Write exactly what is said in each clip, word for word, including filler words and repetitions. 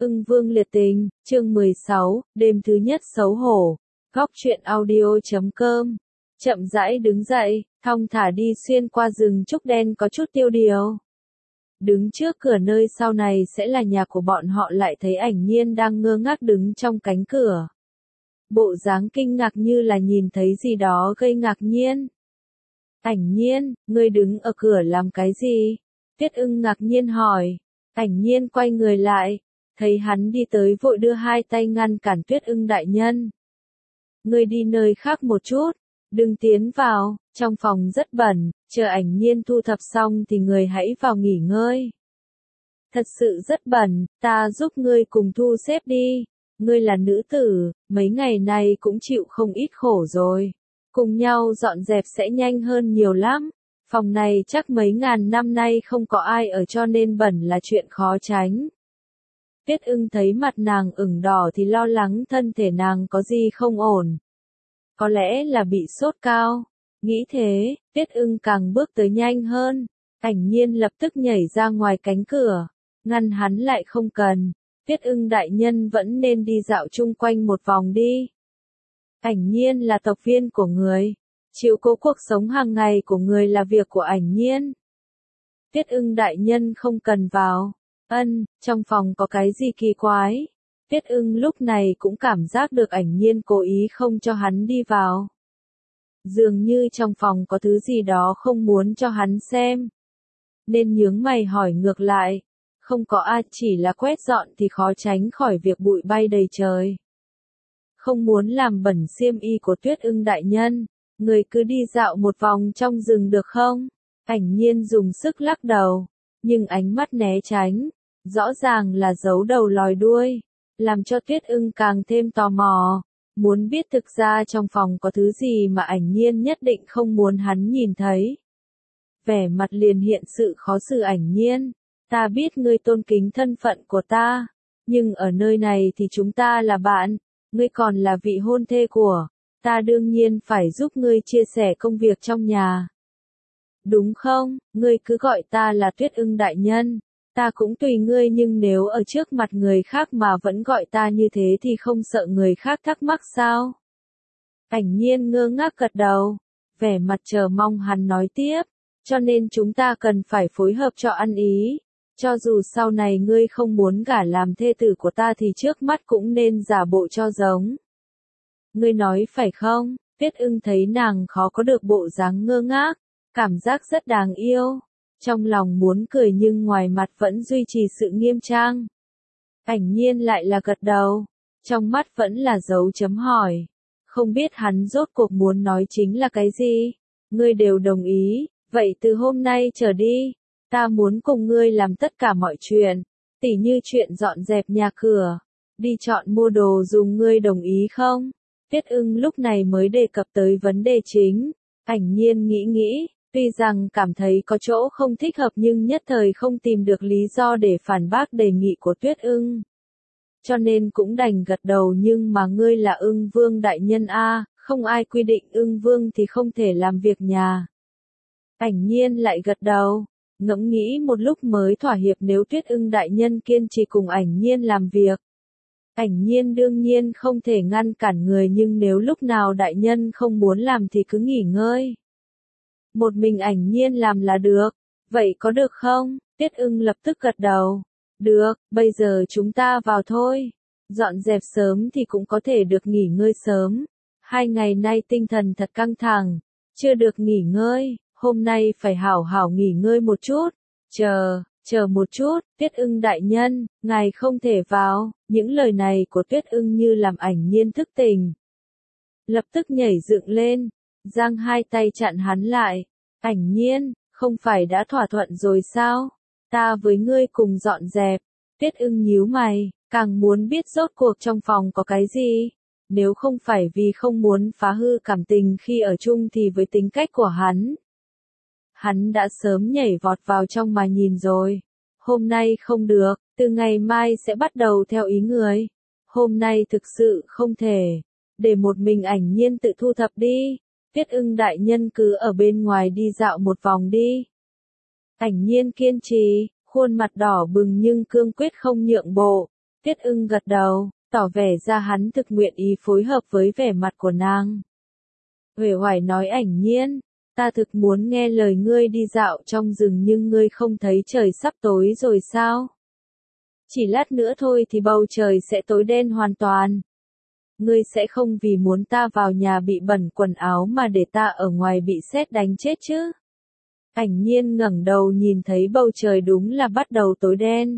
Ưng Vương liệt tình, chương mười sáu, đêm thứ nhất xấu hổ. Góc truyện audio chấm com. Chậm rãi đứng dậy, thong thả đi xuyên qua rừng trúc đen có chút tiêu điều. Đứng trước cửa nơi sau này sẽ là nhà của bọn họ, lại thấy Ảnh Nhiên đang ngơ ngác đứng trong cánh cửa. Bộ dáng kinh ngạc như là nhìn thấy gì đó gây ngạc nhiên. Ảnh Nhiên, ngươi đứng ở cửa làm cái gì? Tuyết Ưng ngạc nhiên hỏi. Ảnh Nhiên quay người lại, thấy hắn đi tới vội đưa hai tay ngăn cản Tuyết Ưng đại nhân. Ngươi đi nơi khác một chút, đừng tiến vào, trong phòng rất bẩn, chờ Ảnh Nhiên thu thập xong thì người hãy vào nghỉ ngơi. Thật sự rất bẩn, ta giúp ngươi cùng thu xếp đi, ngươi là nữ tử, mấy ngày này cũng chịu không ít khổ rồi. Cùng nhau dọn dẹp sẽ nhanh hơn nhiều lắm. Phòng này chắc mấy ngàn năm nay không có ai ở cho nên bẩn là chuyện khó tránh. Tuyết Ưng thấy mặt nàng ửng đỏ thì lo lắng thân thể nàng có gì không ổn. Có lẽ là bị sốt cao. Nghĩ thế, Tuyết Ưng càng bước tới nhanh hơn. Ảnh Nhiên lập tức nhảy ra ngoài cánh cửa. Ngăn hắn lại không cần. Tuyết Ưng đại nhân vẫn nên đi dạo chung quanh một vòng đi. Ảnh Nhiên là tộc viên của người. Chịu cố cuộc sống hàng ngày của người là việc của Ảnh Nhiên. Tuyết Ưng đại nhân không cần vào. Ân, trong phòng có cái gì kỳ quái? Tuyết Ưng lúc này cũng cảm giác được Ảnh Nhiên cố ý không cho hắn đi vào. Dường như trong phòng có thứ gì đó không muốn cho hắn xem. Nên nhướng mày hỏi ngược lại. Không có ai, chỉ là quét dọn thì khó tránh khỏi việc bụi bay đầy trời. Không muốn làm bẩn xiêm y của Tuyết Ưng đại nhân. Người cứ đi dạo một vòng trong rừng được không? Ảnh Nhiên dùng sức lắc đầu, nhưng ánh mắt né tránh, rõ ràng là giấu đầu lòi đuôi, làm cho Tuyết Ưng càng thêm tò mò, muốn biết thực ra trong phòng có thứ gì mà Ảnh Nhiên nhất định không muốn hắn nhìn thấy. Vẻ mặt liền hiện sự khó xử. Ảnh Nhiên, ta biết ngươi tôn kính thân phận của ta, nhưng ở nơi này thì chúng ta là bạn, ngươi còn là vị hôn thê của ta, đương nhiên phải giúp ngươi chia sẻ công việc trong nhà. Đúng không, ngươi cứ gọi ta là Tuyết Ưng đại nhân, ta cũng tùy ngươi, nhưng nếu ở trước mặt người khác mà vẫn gọi ta như thế thì không sợ người khác thắc mắc sao? Ảnh Nhiên ngơ ngác gật đầu, vẻ mặt chờ mong hắn nói tiếp, cho nên chúng ta cần phải phối hợp cho ăn ý. Cho dù sau này ngươi không muốn gả làm thê tử của ta thì trước mắt cũng nên giả bộ cho giống. Ngươi nói phải không? Tuyết Ưng thấy nàng khó có được bộ dáng ngơ ngác, cảm giác rất đáng yêu. Trong lòng muốn cười nhưng ngoài mặt vẫn duy trì sự nghiêm trang. Ảnh Nhiên lại là gật đầu, trong mắt vẫn là dấu chấm hỏi. Không biết hắn rốt cuộc muốn nói chính là cái gì? Ngươi đều đồng ý, vậy từ hôm nay trở đi, ta muốn cùng ngươi làm tất cả mọi chuyện, tỉ như chuyện dọn dẹp nhà cửa, đi chọn mua đồ dùng, ngươi đồng ý không? Tuyết Ưng lúc này mới đề cập tới vấn đề chính. Ảnh Nhiên nghĩ nghĩ, tuy rằng cảm thấy có chỗ không thích hợp nhưng nhất thời không tìm được lý do để phản bác đề nghị của Tuyết Ưng. Cho nên cũng đành gật đầu, nhưng mà ngươi là Ưng Vương đại nhân a, không ai quy định Ưng Vương thì không thể làm việc nhà. Ảnh Nhiên lại gật đầu, ngẫm nghĩ một lúc mới thỏa hiệp nếu Tuyết Ưng đại nhân kiên trì cùng Ảnh Nhiên làm việc. Ảnh Nhiên đương nhiên không thể ngăn cản người, nhưng nếu lúc nào đại nhân không muốn làm thì cứ nghỉ ngơi. Một mình Ảnh Nhiên làm là được, vậy có được không? Tuyết Ưng lập tức gật đầu. Được, bây giờ chúng ta vào thôi. Dọn dẹp sớm thì cũng có thể được nghỉ ngơi sớm. Hai ngày nay tinh thần thật căng thẳng, chưa được nghỉ ngơi, hôm nay phải hảo hảo nghỉ ngơi một chút. Chờ, chờ một chút, Tuyết Ưng đại nhân, ngài không thể vào. Những lời này của Tuyết Ưng như làm Ảnh Nhiên thức tỉnh. Lập tức nhảy dựng lên, giang hai tay chặn hắn lại. Ảnh Nhiên, không phải đã thỏa thuận rồi sao? Ta với ngươi cùng dọn dẹp. Tuyết Ưng nhíu mày, càng muốn biết rốt cuộc trong phòng có cái gì. Nếu không phải vì không muốn phá hư cảm tình khi ở chung thì với tính cách của hắn, hắn đã sớm nhảy vọt vào trong mà nhìn rồi. Hôm nay không được, từ ngày mai sẽ bắt đầu theo ý người. Hôm nay thực sự không thể, để một mình Ảnh Nhiên tự thu thập đi. Tuyết Ưng đại nhân cứ ở bên ngoài đi dạo một vòng đi. Ảnh Nhiên kiên trì, khuôn mặt đỏ bừng nhưng cương quyết không nhượng bộ. Tuyết ưng gật đầu, tỏ vẻ ra hắn thực nguyện ý phối hợp với vẻ mặt của nàng. Uể oải nói ảnh nhiên, ta thực muốn nghe lời ngươi đi dạo trong rừng nhưng ngươi không thấy trời sắp tối rồi sao? Chỉ lát nữa thôi thì bầu trời sẽ tối đen hoàn toàn. Ngươi sẽ không vì muốn ta vào nhà bị bẩn quần áo mà để ta ở ngoài bị sét đánh chết chứ? Ảnh nhiên ngẩng đầu nhìn thấy bầu trời đúng là bắt đầu tối đen.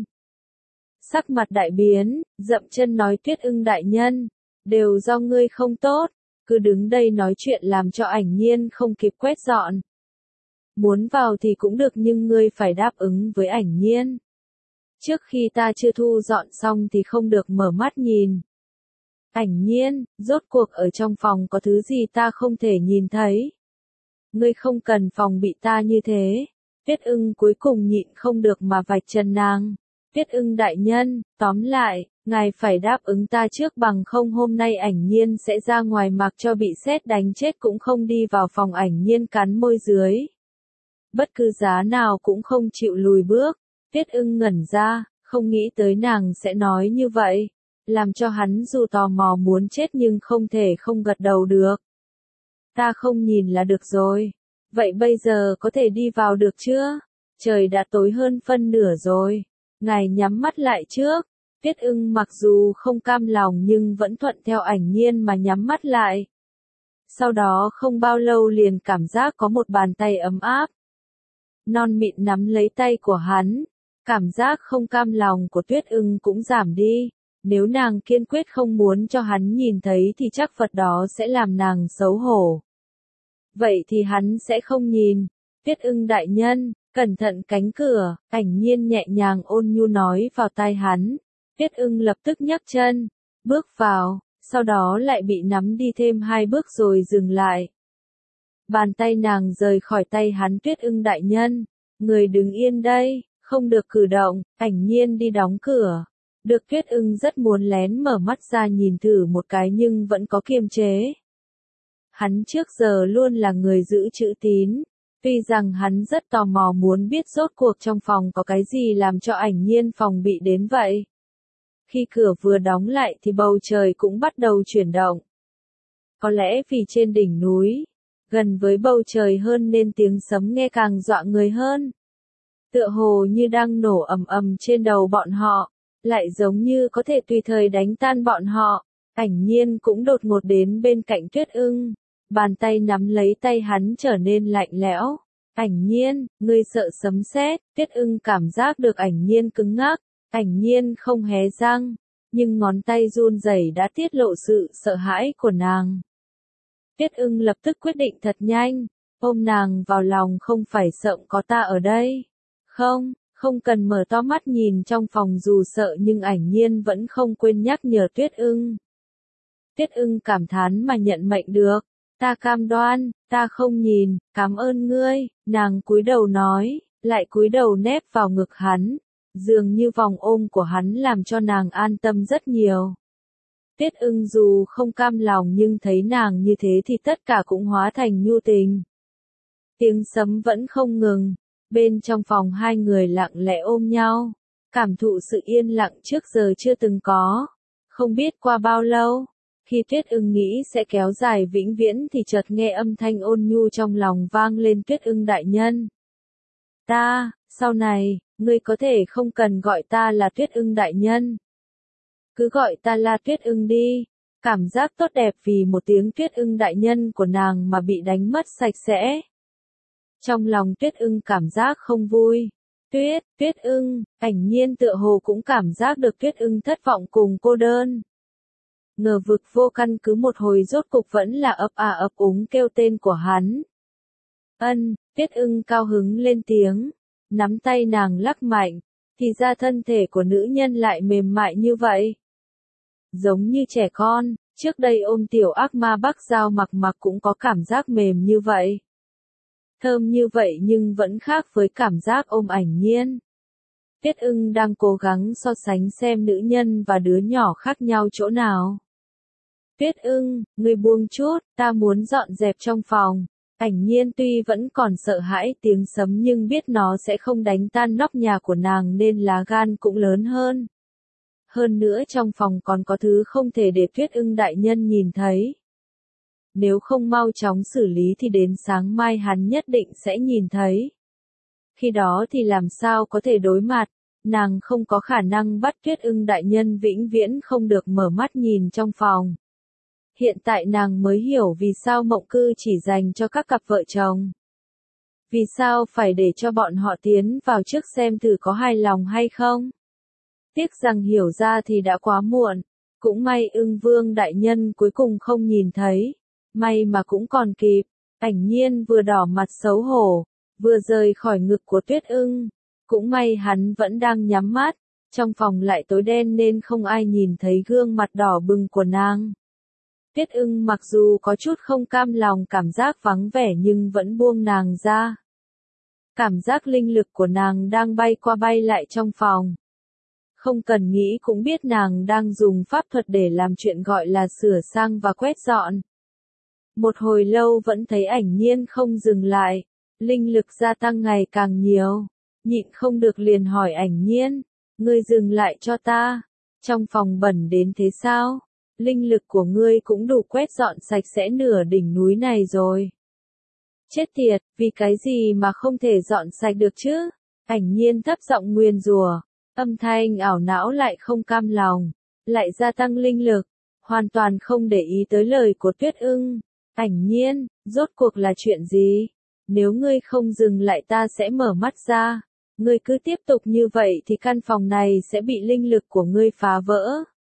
Sắc mặt đại biến, dậm chân nói Tuyết ưng đại nhân, đều do ngươi không tốt, cứ đứng đây nói chuyện làm cho ảnh nhiên không kịp quét dọn. Muốn vào thì cũng được nhưng ngươi phải đáp ứng với ảnh nhiên. Trước khi ta chưa thu dọn xong thì không được mở mắt nhìn. Ảnh nhiên, rốt cuộc ở trong phòng có thứ gì ta không thể nhìn thấy. Ngươi không cần phòng bị ta như thế. Tuyết ưng cuối cùng nhịn không được mà vạch trần nàng. Tuyết ưng đại nhân, tóm lại, ngài phải đáp ứng ta trước bằng không hôm nay ảnh nhiên sẽ ra ngoài mặc cho bị sét đánh chết cũng không đi vào phòng. Ảnh nhiên cắn môi dưới. Bất cứ giá nào cũng không chịu lùi bước. Tuyết ưng ngẩn ra, không nghĩ tới nàng sẽ nói như vậy. Làm cho hắn dù tò mò muốn chết nhưng không thể không gật đầu được. Ta không nhìn là được rồi. Vậy bây giờ có thể đi vào được chưa? Trời đã tối hơn phân nửa rồi. Ngài nhắm mắt lại trước. Tuyết ưng mặc dù không cam lòng nhưng vẫn thuận theo ảnh nhiên mà nhắm mắt lại. Sau đó không bao lâu liền cảm giác có một bàn tay ấm áp. Non mịn nắm lấy tay của hắn. Cảm giác không cam lòng của Tuyết ưng cũng giảm đi. Nếu nàng kiên quyết không muốn cho hắn nhìn thấy thì chắc vật đó sẽ làm nàng xấu hổ. Vậy thì hắn sẽ không nhìn. Tuyết ưng đại nhân, cẩn thận cánh cửa, ảnh nhiên nhẹ nhàng ôn nhu nói vào tai hắn. Tuyết ưng lập tức nhấc chân, bước vào, sau đó lại bị nắm đi thêm hai bước rồi dừng lại. Bàn tay nàng rời khỏi tay hắn. Tuyết ưng đại nhân, người đứng yên đây, không được cử động. Ảnh nhiên đi đóng cửa. Được Tuyết ưng rất muốn lén mở mắt ra nhìn thử một cái nhưng vẫn có kiềm chế. Hắn trước giờ luôn là người giữ chữ tín. Tuy rằng hắn rất tò mò muốn biết rốt cuộc trong phòng có cái gì làm cho ảnh nhiên phòng bị đến vậy. Khi cửa vừa đóng lại thì bầu trời cũng bắt đầu chuyển động. Có lẽ vì trên đỉnh núi, gần với bầu trời hơn nên tiếng sấm nghe càng dọa người hơn. Tựa hồ như đang nổ ầm ầm trên đầu bọn họ, lại giống như có thể tùy thời đánh tan bọn họ. Ảnh nhiên cũng đột ngột đến bên cạnh Tuyết ưng. Bàn tay nắm lấy tay hắn trở nên lạnh lẽo. Ảnh nhiên, ngươi sợ sấm sét? Tuyết ưng cảm giác được ảnh nhiên cứng ngắc. Ảnh nhiên không hé răng, nhưng ngón tay run rẩy đã tiết lộ sự sợ hãi của nàng. Tuyết ưng lập tức quyết định thật nhanh, ôm nàng vào lòng. Không phải sợ có ta ở đây. Không, không cần mở to mắt nhìn trong phòng dù sợ nhưng ảnh nhiên vẫn không quên nhắc nhở Tuyết ưng. Tuyết ưng cảm thán mà nhận mệnh được. Ta cam đoan, ta không nhìn, cảm ơn ngươi. Nàng cúi đầu nói, lại cúi đầu nép vào ngực hắn. Dường như vòng ôm của hắn làm cho nàng an tâm rất nhiều. Tuyết ưng dù không cam lòng nhưng thấy nàng như thế thì tất cả cũng hóa thành nhu tình. Tiếng sấm vẫn không ngừng. Bên trong phòng hai người lặng lẽ ôm nhau. Cảm thụ sự yên lặng trước giờ chưa từng có. Không biết qua bao lâu. Khi Tuyết ưng nghĩ sẽ kéo dài vĩnh viễn thì chợt nghe âm thanh ôn nhu trong lòng vang lên. Tuyết ưng đại nhân. Ta, sau này, ngươi có thể không cần gọi ta là Tuyết ưng đại nhân. Cứ gọi ta là Tuyết ưng đi. Cảm giác tốt đẹp vì một tiếng Tuyết ưng đại nhân của nàng mà bị đánh mất sạch sẽ. Trong lòng Tuyết ưng cảm giác không vui. Tuyết, Tuyết ưng, ảnh nhiên tựa hồ cũng cảm giác được Tuyết ưng thất vọng cùng cô đơn. Ngờ vực vô căn cứ một hồi rốt cục vẫn là ấp à ấp úng kêu tên của hắn. Ân, Tuyết ưng cao hứng lên tiếng, nắm tay nàng lắc mạnh, thì ra thân thể của nữ nhân lại mềm mại như vậy. Giống như trẻ con, trước đây ôm tiểu ác ma Bắc Giao Mặc Mặc cũng có cảm giác mềm như vậy. Thơm như vậy nhưng vẫn khác với cảm giác ôm ảnh nhiên. Tuyết ưng đang cố gắng so sánh xem nữ nhân và đứa nhỏ khác nhau chỗ nào. Tuyết ưng, ngươi buông chút, ta muốn dọn dẹp trong phòng. Ảnh nhiên tuy vẫn còn sợ hãi tiếng sấm nhưng biết nó sẽ không đánh tan nóc nhà của nàng nên lá gan cũng lớn hơn. Hơn nữa trong phòng còn có thứ không thể để Tuyết Ưng đại nhân nhìn thấy. Nếu không mau chóng xử lý thì đến sáng mai hắn nhất định sẽ nhìn thấy. Khi đó thì làm sao có thể đối mặt, nàng không có khả năng bắt Tuyết Ưng đại nhân vĩnh viễn không được mở mắt nhìn trong phòng. Hiện tại nàng mới hiểu vì sao mộng cư chỉ dành cho các cặp vợ chồng. Vì sao phải để cho bọn họ tiến vào trước xem thử có hài lòng hay không? Tiếc rằng hiểu ra thì đã quá muộn. Cũng may Ưng Vương đại nhân cuối cùng không nhìn thấy. May mà cũng còn kịp. Ảnh Nhiên vừa đỏ mặt xấu hổ, vừa rời khỏi ngực của Tuyết Ưng. Cũng may hắn vẫn đang nhắm mắt. Trong phòng lại tối đen nên không ai nhìn thấy gương mặt đỏ bừng của nàng. Tuyết Ưng mặc dù có chút không cam lòng cảm giác vắng vẻ nhưng vẫn buông nàng ra. Cảm giác linh lực của nàng đang bay qua bay lại trong phòng. Không cần nghĩ cũng biết nàng đang dùng pháp thuật để làm chuyện gọi là sửa sang và quét dọn. Một hồi lâu vẫn thấy Ảnh Nhiên không dừng lại, linh lực gia tăng ngày càng nhiều, nhịn không được liền hỏi Ảnh Nhiên, ngươi dừng lại cho ta, trong phòng bẩn đến thế sao? Linh lực của ngươi cũng đủ quét dọn sạch sẽ nửa đỉnh núi này rồi. Chết tiệt, vì cái gì mà không thể dọn sạch được chứ? Ảnh Nhiên thấp giọng nguyền rủa, âm thanh ảo não lại không cam lòng, lại gia tăng linh lực, hoàn toàn không để ý tới lời của Tuyết Ưng. Ảnh Nhiên, rốt cuộc là chuyện gì? Nếu ngươi không dừng lại ta sẽ mở mắt ra. Ngươi cứ tiếp tục như vậy thì căn phòng này sẽ bị linh lực của ngươi phá vỡ.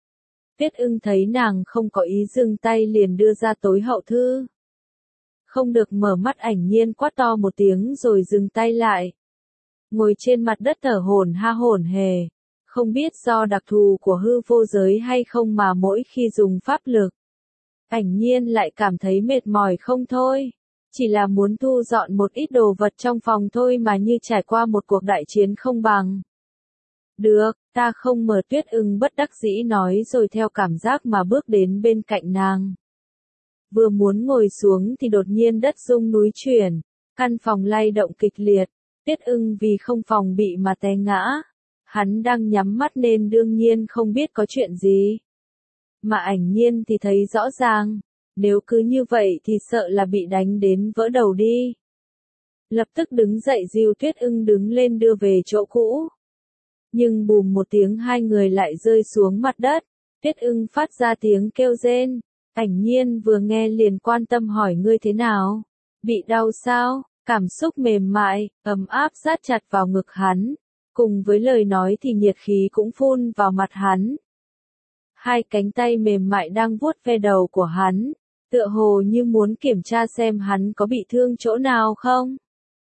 Tuyết Ưng thấy nàng không có ý dừng tay liền đưa ra tối hậu thư. Không được mở mắt. Ảnh Nhiên quát to một tiếng rồi dừng tay lại. Ngồi trên mặt đất thở hổn ha hổn hề. Không biết do đặc thù của hư vô giới hay không mà mỗi khi dùng pháp lực, Ảnh Nhiên lại cảm thấy mệt mỏi không thôi. Chỉ là muốn thu dọn một ít đồ vật trong phòng thôi mà như trải qua một cuộc đại chiến không bằng. Được, ta không mở. Tuyết Ưng bất đắc dĩ nói rồi theo cảm giác mà bước đến bên cạnh nàng. Vừa muốn ngồi xuống thì đột nhiên đất rung núi chuyển, căn phòng lay động kịch liệt. Tuyết Ưng vì không phòng bị mà té ngã. Hắn đang nhắm mắt nên đương nhiên không biết có chuyện gì. Mà Ảnh Nhiên thì thấy rõ ràng, nếu cứ như vậy thì sợ là bị đánh đến vỡ đầu đi. Lập tức đứng dậy dìu Tuyết Ưng đứng lên đưa về chỗ cũ. Nhưng bùm một tiếng hai người lại rơi xuống mặt đất. Tuyết Ưng phát ra tiếng kêu rên. Ảnh Nhiên vừa nghe liền quan tâm hỏi ngươi thế nào? Bị đau sao? Cảm xúc mềm mại, ấm áp sát chặt vào ngực hắn. Cùng với lời nói thì nhiệt khí cũng phun vào mặt hắn. Hai cánh tay mềm mại đang vuốt ve đầu của hắn, tựa hồ như muốn kiểm tra xem hắn có bị thương chỗ nào không.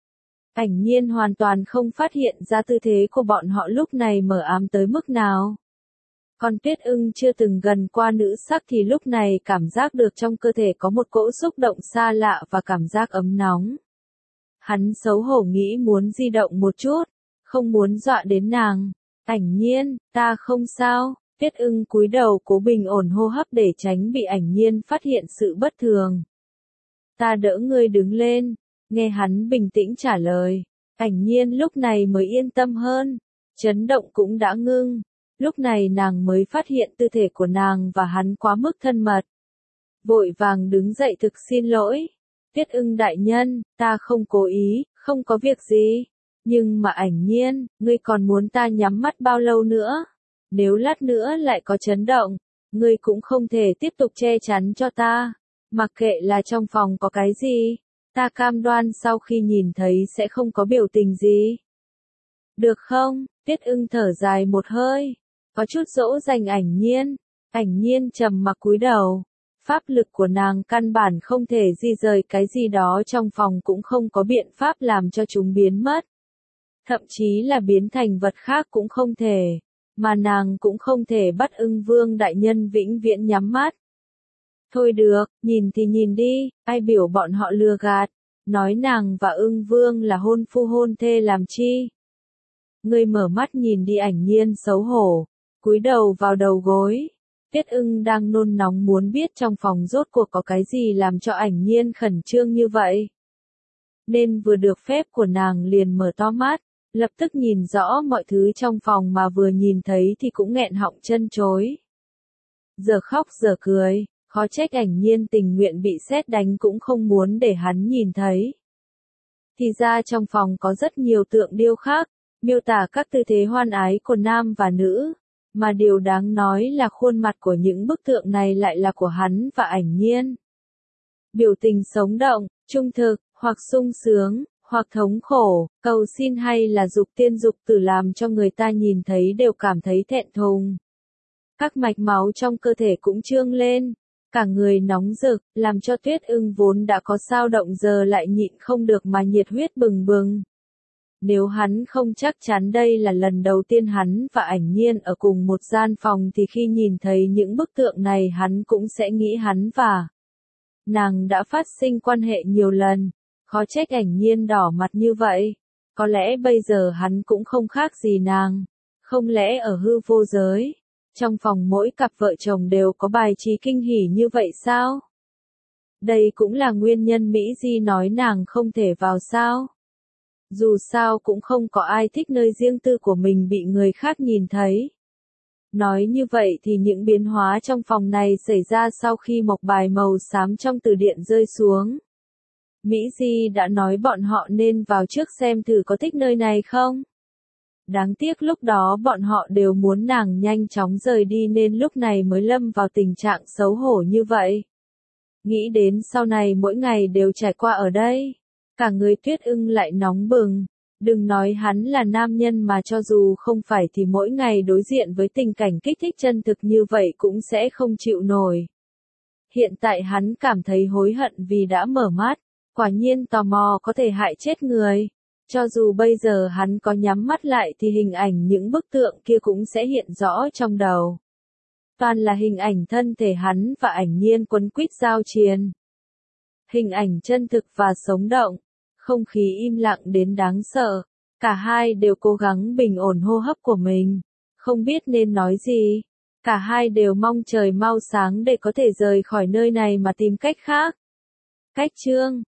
Ảnh Nhiên hoàn toàn không phát hiện ra tư thế của bọn họ lúc này mờ ám tới mức nào. Còn Tuyết Ưng chưa từng gần qua nữ sắc thì lúc này cảm giác được trong cơ thể có một cỗ xúc động xa lạ và cảm giác ấm nóng. Hắn xấu hổ nghĩ muốn di động một chút, không muốn dọa đến nàng. Ảnh Nhiên, ta không sao. Tuyết Ưng cúi đầu cố bình ổn hô hấp để tránh bị Ảnh Nhiên phát hiện sự bất thường. Ta đỡ ngươi đứng lên, nghe hắn bình tĩnh trả lời. Ảnh Nhiên lúc này mới yên tâm hơn, chấn động cũng đã ngưng. Lúc này nàng mới phát hiện tư thể của nàng và hắn quá mức thân mật. Vội vàng đứng dậy thực xin lỗi. Tuyết Ưng đại nhân, ta không cố ý, không có việc gì. Nhưng mà Ảnh Nhiên, ngươi còn muốn ta nhắm mắt bao lâu nữa? Nếu lát nữa lại có chấn động, ngươi cũng không thể tiếp tục che chắn cho ta. Mặc kệ là trong phòng có cái gì, ta cam đoan sau khi nhìn thấy sẽ không có biểu tình gì. Được không? Tuyết Ưng thở dài một hơi, có chút dỗ dành Ảnh Nhiên. Ảnh Nhiên trầm mặc cúi đầu. Pháp lực của nàng căn bản không thể di rời cái gì đó trong phòng, cũng không có biện pháp làm cho chúng biến mất. Thậm chí là biến thành vật khác cũng không thể. Mà nàng cũng không thể bắt Ưng Vương đại nhân vĩnh viễn nhắm mắt. Thôi được, nhìn thì nhìn đi, ai biểu bọn họ lừa gạt, nói nàng và Ưng Vương là hôn phu hôn thê làm chi. Ngươi mở mắt nhìn đi. Ảnh Nhiên xấu hổ, cúi đầu vào đầu gối. Tuyết Ưng đang nôn nóng muốn biết trong phòng rốt cuộc có cái gì làm cho Ảnh Nhiên khẩn trương như vậy. Nên vừa được phép của nàng liền mở to mắt, Lập tức nhìn rõ mọi thứ trong phòng mà vừa nhìn thấy thì cũng nghẹn họng chân chối. Giờ khóc giờ cười, khó trách Ảnh Nhiên tình nguyện bị sét đánh cũng không muốn để hắn nhìn thấy. Thì ra trong phòng có rất nhiều tượng điêu khắc, miêu tả các tư thế hoan ái của nam và nữ, mà điều đáng nói là khuôn mặt của những bức tượng này lại là của hắn và Ảnh Nhiên. Biểu tình sống động, trung thực, hoặc sung sướng, hoặc thống khổ, cầu xin hay là dục tiên dục tử làm cho người ta nhìn thấy đều cảm thấy thẹn thùng. Các mạch máu trong cơ thể cũng trương lên, cả người nóng rực, làm cho Tuyết Ưng vốn đã có dao động giờ lại nhịn không được mà nhiệt huyết bừng bừng. Nếu hắn không chắc chắn đây là lần đầu tiên hắn và Ảnh Nhiên ở cùng một gian phòng thì khi nhìn thấy những bức tượng này hắn cũng sẽ nghĩ hắn và nàng đã phát sinh quan hệ nhiều lần. Khó trách Ảnh Nhiên đỏ mặt như vậy. Có lẽ bây giờ hắn cũng không khác gì nàng. Không lẽ ở hư vô giới, trong phòng mỗi cặp vợ chồng đều có bài trí kinh hỉ như vậy sao? Đây cũng là nguyên nhân Mỹ Di nói nàng không thể vào sao? Dù sao cũng không có ai thích nơi riêng tư của mình bị người khác nhìn thấy. Nói như vậy thì những biến hóa trong phòng này xảy ra sau khi mộc bài màu xám trong từ điện rơi xuống. Mỹ Di đã nói bọn họ nên vào trước xem thử có thích nơi này không. Đáng tiếc lúc đó bọn họ đều muốn nàng nhanh chóng rời đi nên lúc này mới lâm vào tình trạng xấu hổ như vậy. Nghĩ đến sau này mỗi ngày đều trải qua ở đây, cả người Tuyết Ưng lại nóng bừng. Đừng nói hắn là nam nhân mà cho dù không phải thì mỗi ngày đối diện với tình cảnh kích thích chân thực như vậy cũng sẽ không chịu nổi. Hiện tại hắn cảm thấy hối hận vì đã mở mắt. Quả nhiên tò mò có thể hại chết người. Cho dù bây giờ hắn có nhắm mắt lại thì hình ảnh những bức tượng kia cũng sẽ hiện rõ trong đầu. Toàn là hình ảnh thân thể hắn và Ảnh Nhiên quấn quýt giao chiến. Hình ảnh chân thực và sống động. Không khí im lặng đến đáng sợ. Cả hai đều cố gắng bình ổn hô hấp của mình. Không biết nên nói gì. Cả hai đều mong trời mau sáng để có thể rời khỏi nơi này mà tìm cách khác. Cách chương